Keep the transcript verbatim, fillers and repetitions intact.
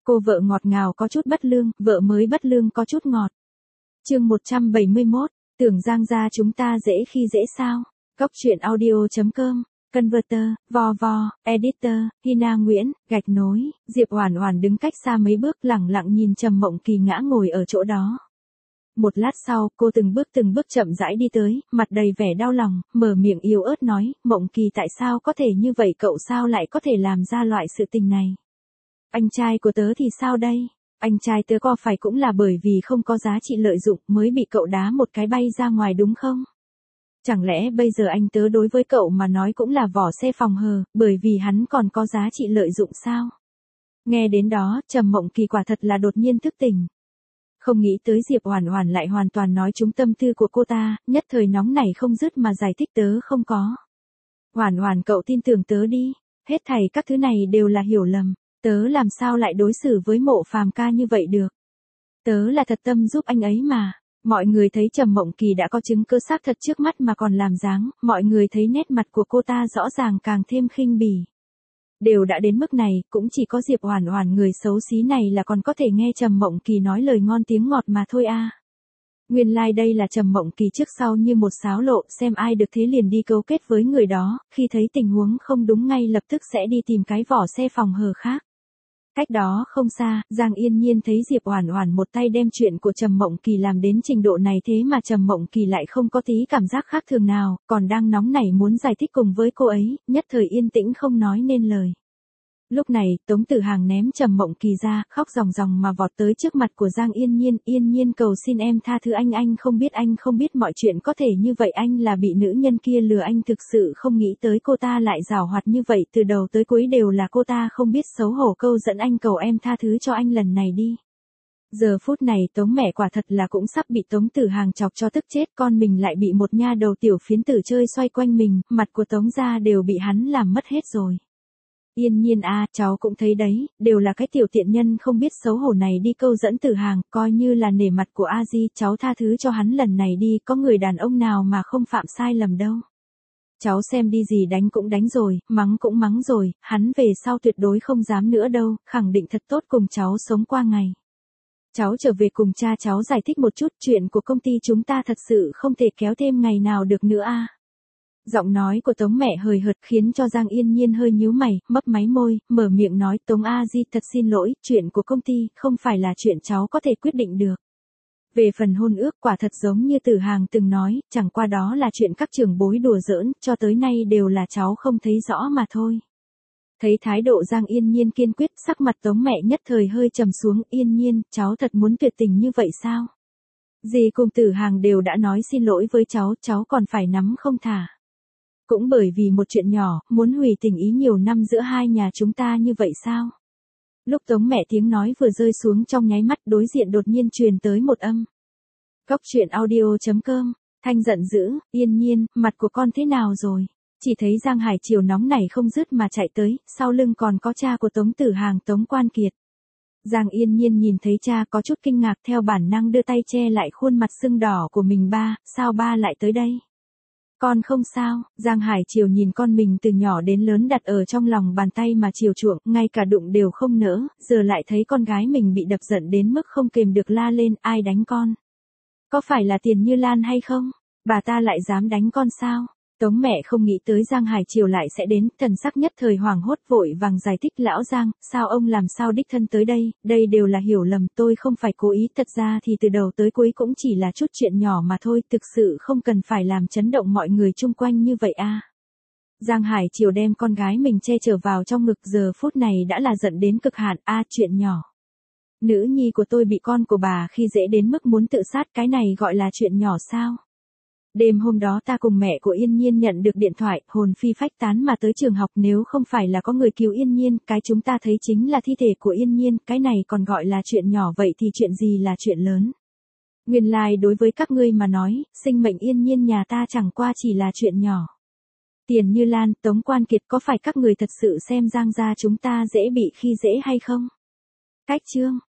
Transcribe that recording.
Cô vợ ngọt ngào có chút bất lương, vợ mới bất lương có chút ngọt. Chương một trăm bảy mươi mốt, tưởng Giang gia chúng ta dễ khi dễ sao? Cốc truyện audio chấm com, Converter, vo vo, Editor, Hina Nguyễn, gạch nối, Diệp Oản Oản đứng cách xa mấy bước lẳng lặng nhìn Trầm Mộng Kỳ ngã ngồi ở chỗ đó. Một lát sau, cô từng bước từng bước chậm rãi đi tới, mặt đầy vẻ đau lòng, mở miệng yếu ớt nói, Mộng Kỳ tại sao có thể như vậy, cậu sao lại có thể làm ra loại sự tình này? Anh trai của tớ thì sao đây? Anh trai tớ có phải cũng là bởi vì không có giá trị lợi dụng mới bị cậu đá một cái bay ra ngoài đúng không? Chẳng lẽ bây giờ anh tớ đối với cậu mà nói cũng là vỏ xe phòng hờ, bởi vì hắn còn có giá trị lợi dụng sao? Nghe đến đó, Trầm Mộng Kỳ quả thật là đột nhiên thức tỉnh. Không nghĩ tới Diệp Oản Oản lại hoàn toàn nói trúng tâm tư của cô ta, nhất thời nóng nảy không dứt mà giải thích tớ không có. Oản Oản cậu tin tưởng tớ đi, hết thảy các thứ này đều là hiểu lầm, tớ làm sao lại đối xử với Mộ Phàm ca như vậy được. Tớ là thật tâm giúp anh ấy mà. Mọi người thấy Trầm Mộng Kỳ đã có chứng cứ xác thật trước mắt mà còn làm dáng, mọi người thấy nét mặt của cô ta rõ ràng càng thêm khinh bỉ. Đều đã đến mức này, cũng chỉ có Diệp Oản Oản người xấu xí này là còn có thể nghe Trầm Mộng Kỳ nói lời ngon tiếng ngọt mà thôi a. Nguyên lai like đây là Trầm Mộng Kỳ trước sau như một sáo lộ, xem ai được thế liền đi cấu kết với người đó, khi thấy tình huống không đúng ngay lập tức sẽ đi tìm cái vỏ xe phòng hờ khác. Cách đó không xa, Giang Yên Nhiên thấy Diệp Oản Oản một tay đem chuyện của Trầm Mộng Kỳ làm đến trình độ này thế mà Trầm Mộng Kỳ lại không có tí cảm giác khác thường nào, còn đang nóng nảy muốn giải thích cùng với cô ấy, nhất thời yên tĩnh không nói nên lời. Lúc này, Tống Tử Hàng ném Trầm Mộng Kỳ ra, khóc ròng ròng mà vọt tới trước mặt của Giang Yên Nhiên, Yên Nhiên cầu xin em tha thứ anh, anh không biết anh không biết mọi chuyện có thể như vậy, anh là bị nữ nhân kia lừa, anh thực sự không nghĩ tới cô ta lại giảo hoạt như vậy, từ đầu tới cuối đều là cô ta không biết xấu hổ câu dẫn anh, cầu em tha thứ cho anh lần này đi. Giờ phút này Tống mẹ quả thật là cũng sắp bị Tống Tử Hàng chọc cho tức chết, con mình lại bị một nha đầu tiểu phiến tử chơi xoay quanh mình, mặt của Tống gia đều bị hắn làm mất hết rồi. Yên Nhiên a, à, cháu cũng thấy đấy, đều là cái tiểu tiện nhân không biết xấu hổ này đi câu dẫn Tử Hàng, coi như là nể mặt của A Di, cháu tha thứ cho hắn lần này đi, có người đàn ông nào mà không phạm sai lầm đâu. Cháu xem đi, gì đánh cũng đánh rồi, mắng cũng mắng rồi, hắn về sau tuyệt đối không dám nữa đâu, khẳng định thật tốt cùng cháu sống qua ngày. Cháu trở về cùng cha cháu giải thích một chút, chuyện của công ty chúng ta thật sự không thể kéo thêm ngày nào được nữa a. À. Giọng nói của Tống mẹ hời hợt khiến cho Giang Yên Nhiên hơi nhíu mày, mấp máy môi, mở miệng nói, Tống A Di thật xin lỗi, chuyện của công ty không phải là chuyện cháu có thể quyết định được. Về phần hôn ước, quả thật giống như Tử Hàng từng nói, chẳng qua đó là chuyện các trưởng bối đùa giỡn, cho tới nay đều là cháu không thấy rõ mà thôi. Thấy thái độ Giang Yên Nhiên kiên quyết, sắc mặt Tống mẹ nhất thời hơi trầm xuống, Yên Nhiên, cháu thật muốn tuyệt tình như vậy sao? Dì cùng Tử Hàng đều đã nói xin lỗi với cháu, cháu còn phải nắm không thả. Cũng bởi vì một chuyện nhỏ, muốn hủy tình ý nhiều năm giữa hai nhà chúng ta như vậy sao? Lúc Tống mẹ tiếng nói vừa rơi xuống trong nháy mắt, đối diện đột nhiên truyền tới một âm. Cốc truyện audio chấm com, Thanh giận dữ, Yên Nhiên, mặt của con thế nào rồi? Chỉ thấy Giang Hải Triều nóng nảy không dứt mà chạy tới, sau lưng còn có cha của Tống Tử Hàng, Tống Quan Kiệt. Giang Yên Nhiên nhìn thấy cha có chút kinh ngạc, theo bản năng đưa tay che lại khuôn mặt sưng đỏ của mình, ba, sao ba lại tới đây? Con không sao, Giang Hải Triều nhìn con mình từ nhỏ đến lớn đặt ở trong lòng bàn tay mà chiều chuộng, ngay cả đụng đều không nỡ, giờ lại thấy con gái mình bị đập giận đến mức không kềm được la lên, ai đánh con? Có phải là Tiền Như Lan hay không? Bà ta lại dám đánh con sao? Tống mẹ không nghĩ tới Giang Hải Triều lại sẽ đến, thần sắc nhất thời hoảng hốt vội vàng giải thích, lão Giang, sao ông làm sao đích thân tới đây, đây đều là hiểu lầm, tôi không phải cố ý, thật ra thì từ đầu tới cuối cũng chỉ là chút chuyện nhỏ mà thôi, thực sự không cần phải làm chấn động mọi người chung quanh như vậy a. À. Giang Hải Triều đem con gái mình che chở vào trong ngực, giờ phút này đã là giận đến cực hạn, a à, chuyện nhỏ. Nữ nhi của tôi bị con của bà khi dễ đến mức muốn tự sát, cái này gọi là chuyện nhỏ sao? Đêm hôm đó ta cùng mẹ của Yên Nhiên nhận được điện thoại, hồn phi phách tán mà tới trường học, nếu không phải là có người cứu Yên Nhiên, cái chúng ta thấy chính là thi thể của Yên Nhiên, cái này còn gọi là chuyện nhỏ, vậy thì chuyện gì là chuyện lớn? Nguyên lai like đối với các ngươi mà nói, sinh mệnh Yên Nhiên nhà ta chẳng qua chỉ là chuyện nhỏ. Tiền Như Lan, Tống Quan Kiệt, có phải các người thật sự xem Giang gia chúng ta dễ bị khi dễ hay không? Cách chương